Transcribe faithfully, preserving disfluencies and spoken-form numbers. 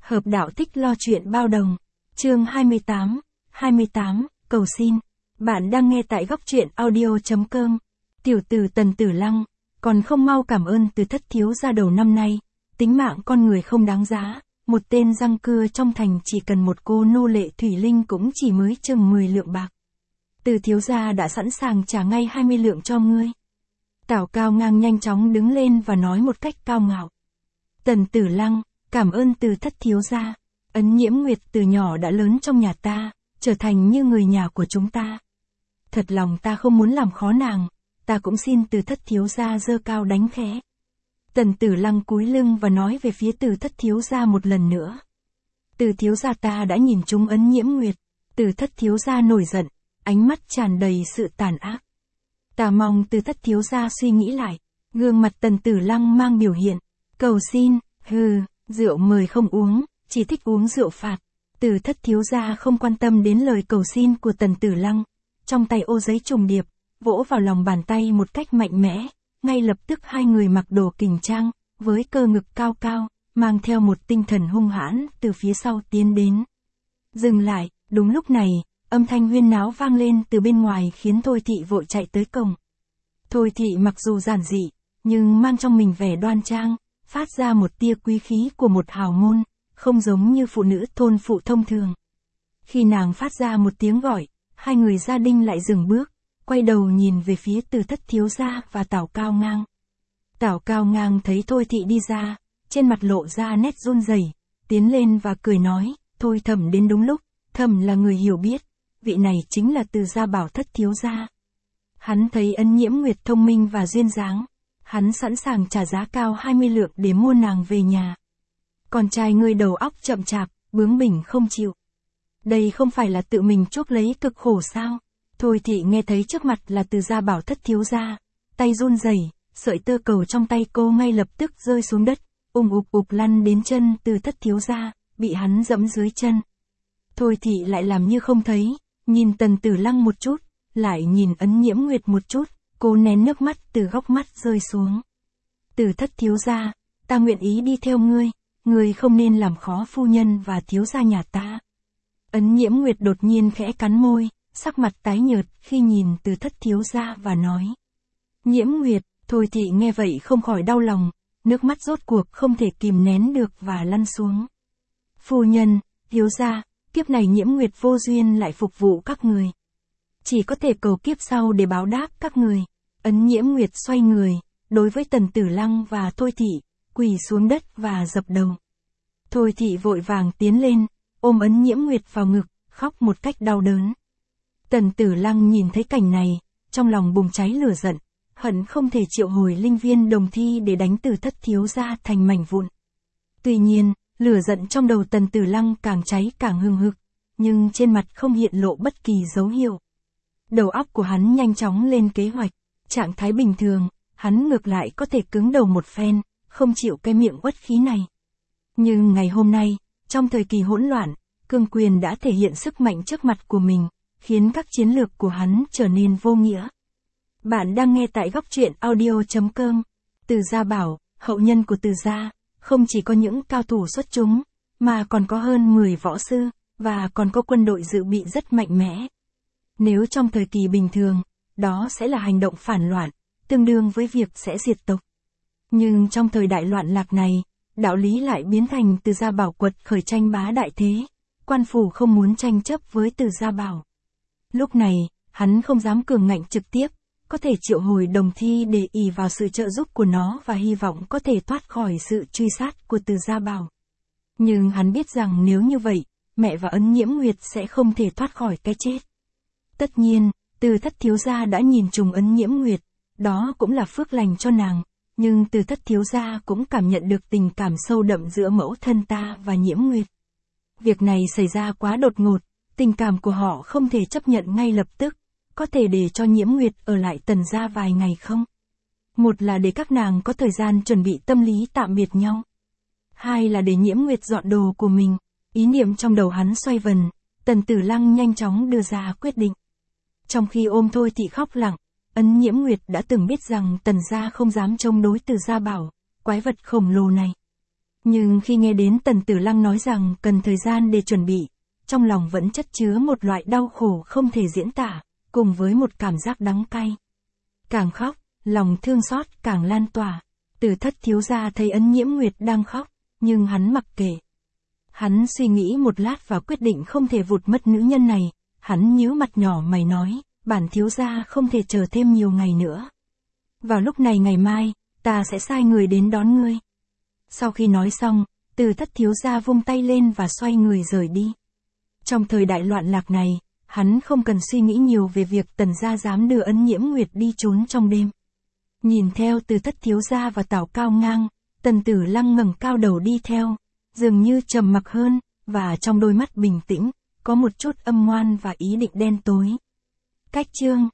Hợp đạo thích lo chuyện bao đồng. Chương hai mươi tám, hai mươi tám, cầu xin. Bạn đang nghe tại góc truyện audio.com. Tiểu tử Tần Tử Lăng, còn không mau cảm ơn Từ thất thiếu gia đầu năm nay. Tính mạng con người không đáng giá, một tên răng cưa trong thành chỉ cần một cô nô lệ thủy linh cũng chỉ mới chừng mười lượng bạc. Từ thiếu gia đã sẵn sàng trả ngay hai mươi lượng cho ngươi. Tào Cao Ngang nhanh chóng đứng lên và nói một cách cao ngạo. Tần Tử Lăng, cảm ơn Từ thất thiếu gia. Ấn Nhiễm Nguyệt từ nhỏ đã lớn trong nhà ta, trở thành như người nhà của chúng ta. Thật lòng ta không muốn làm khó nàng, ta cũng xin Từ thất thiếu gia giơ cao đánh khẽ. Tần Tử Lăng cúi lưng và nói về phía Từ thất thiếu gia một lần nữa. Từ thiếu gia ta đã nhìn trúng Ấn Nhiễm Nguyệt. Từ thất thiếu gia nổi giận, ánh mắt tràn đầy sự tàn ác. Ta mong Từ thất thiếu gia suy nghĩ lại. Gương mặt Tần Tử Lăng mang biểu hiện. Cầu xin, hừ, rượu mời không uống, chỉ thích uống rượu phạt. Từ thất thiếu gia không quan tâm đến lời cầu xin của Tần Tử Lăng. Trong tay ô giấy trùng điệp, vỗ vào lòng bàn tay một cách mạnh mẽ. Ngay lập tức hai người mặc đồ kình trang, với cơ ngực cao cao, mang theo một tinh thần hung hãn từ phía sau tiến đến. Dừng lại, đúng lúc này, âm thanh huyên náo vang lên từ bên ngoài khiến Thôi Thị vội chạy tới cổng. Thôi Thị mặc dù giản dị, nhưng mang trong mình vẻ đoan trang, phát ra một tia quý khí của một hào môn, không giống như phụ nữ thôn phụ thông thường. Khi nàng phát ra một tiếng gọi, hai người gia đình lại dừng bước, quay đầu nhìn về phía Từ thất thiếu gia và Tào Cao Ngang. Tào Cao Ngang thấy Thôi Thị đi ra, trên mặt lộ ra nét run rẩy, tiến lên và cười nói, thôi Thẩm đến đúng lúc, Thẩm là người hiểu biết, vị này chính là Từ gia Bảo thất thiếu gia. Hắn thấy Ấn Nhiễm Nguyệt thông minh và duyên dáng, hắn sẵn sàng trả giá cao hai mươi lượng để mua nàng về nhà. Con trai ngươi đầu óc chậm chạp, bướng bỉnh không chịu. Đây không phải là tự mình chuốc lấy cực khổ sao? Thôi Thị nghe thấy trước mặt là Từ gia Bảo thất thiếu gia, tay run rẩy, sợi tơ cầu trong tay cô ngay lập tức rơi xuống đất, ùng ục ục lăn đến chân Từ thất thiếu gia, bị hắn dẫm dưới chân. Thôi Thị lại làm như không thấy, nhìn Tần Tử Lăng một chút, lại nhìn Ấn Nhiễm Nguyệt một chút, cô nén nước mắt từ góc mắt rơi xuống. Từ thất thiếu gia, ta nguyện ý đi theo ngươi, ngươi không nên làm khó phu nhân và thiếu gia nhà ta. Ấn Nhiễm Nguyệt đột nhiên khẽ cắn môi, sắc mặt tái nhợt khi nhìn Từ thất thiếu gia và nói. Nhiễm Nguyệt, Thôi Thị nghe vậy không khỏi đau lòng, nước mắt rốt cuộc không thể kìm nén được và lăn xuống. Phu nhân, thiếu gia, kiếp này Nhiễm Nguyệt vô duyên lại phục vụ các người. Chỉ có thể cầu kiếp sau để báo đáp các người. Ấn Nhiễm Nguyệt xoay người, đối với Tần Tử Lăng và Thôi Thị, quỳ xuống đất và dập đầu. Thôi Thị vội vàng tiến lên, ôm Ấn Nhiễm Nguyệt vào ngực, khóc một cách đau đớn. Tần Tử Lăng nhìn thấy cảnh này, trong lòng bùng cháy lửa giận, hận không thể triệu hồi linh viên đồng thi để đánh Từ thất thiếu gia thành mảnh vụn. Tuy nhiên, lửa giận trong đầu Tần Tử Lăng càng cháy càng hừng hực, nhưng trên mặt không hiện lộ bất kỳ dấu hiệu. Đầu óc của hắn nhanh chóng lên kế hoạch, trạng thái bình thường, hắn ngược lại có thể cứng đầu một phen, không chịu cái miệng uất khí này. Nhưng ngày hôm nay, trong thời kỳ hỗn loạn, cương quyền đã thể hiện sức mạnh trước mặt của mình, khiến các chiến lược của hắn trở nên vô nghĩa. Bạn đang nghe tại góc truyện audio.com. Từ gia Bảo, hậu nhân của Từ gia, không chỉ có những cao thủ xuất chúng, mà còn có hơn mười võ sư, và còn có quân đội dự bị rất mạnh mẽ. Nếu trong thời kỳ bình thường, đó sẽ là hành động phản loạn, tương đương với việc sẽ diệt tộc. Nhưng trong thời đại loạn lạc này, đạo lý lại biến thành Từ gia Bảo quật khởi tranh bá đại thế, quan phủ không muốn tranh chấp với Từ gia Bảo. Lúc này, hắn không dám cường ngạnh trực tiếp, có thể triệu hồi đồng thi để ỷ vào sự trợ giúp của nó và hy vọng có thể thoát khỏi sự truy sát của Từ gia Bảo. Nhưng hắn biết rằng nếu như vậy, mẹ và Ấn Nhiễm Nguyệt sẽ không thể thoát khỏi cái chết. Tất nhiên, Từ thất thiếu gia đã nhìn trùng Ấn Nhiễm Nguyệt, đó cũng là phước lành cho nàng, nhưng Từ thất thiếu gia cũng cảm nhận được tình cảm sâu đậm giữa mẫu thân ta và Nhiễm Nguyệt. Việc này xảy ra quá đột ngột, tình cảm của họ không thể chấp nhận ngay lập tức, có thể để cho Nhiễm Nguyệt ở lại Tần gia vài ngày không? Một là để các nàng có thời gian chuẩn bị tâm lý tạm biệt nhau. Hai là để Nhiễm Nguyệt dọn đồ của mình. Ý niệm trong đầu hắn xoay vần, Tần Tử Lăng nhanh chóng đưa ra quyết định. Trong khi ôm Thôi Thị khóc lặng, Ấn Nhiễm Nguyệt đã từng biết rằng Tần gia không dám chống đối Từ gia Bảo, quái vật khổng lồ này. Nhưng khi nghe đến Tần Tử Lăng nói rằng cần thời gian để chuẩn bị, trong lòng vẫn chất chứa một loại đau khổ không thể diễn tả, cùng với một cảm giác đắng cay. Càng khóc, lòng thương xót càng lan tỏa. Từ Thất thiếu gia thấy Ân Nhiễm Nguyệt đang khóc, nhưng hắn mặc kệ. Hắn suy nghĩ một lát và quyết định không thể vụt mất nữ nhân này, hắn nhíu mặt nhỏ mày nói, bản thiếu gia không thể chờ thêm nhiều ngày nữa. Vào lúc này ngày mai, ta sẽ sai người đến đón ngươi. Sau khi nói xong, Từ Thất thiếu gia vung tay lên và xoay người rời đi. Trong thời đại loạn lạc này, hắn không cần suy nghĩ nhiều về việc Tần gia dám đưa Ân Nhiễm Nguyệt đi trốn trong đêm. Nhìn theo Từ Thất thiếu gia và Tào Cao Ngang, Tần Tử Lăng ngẩng cao đầu đi theo, dường như trầm mặc hơn, và trong đôi mắt bình tĩnh, có một chút âm ngoan và ý định đen tối. Cách chương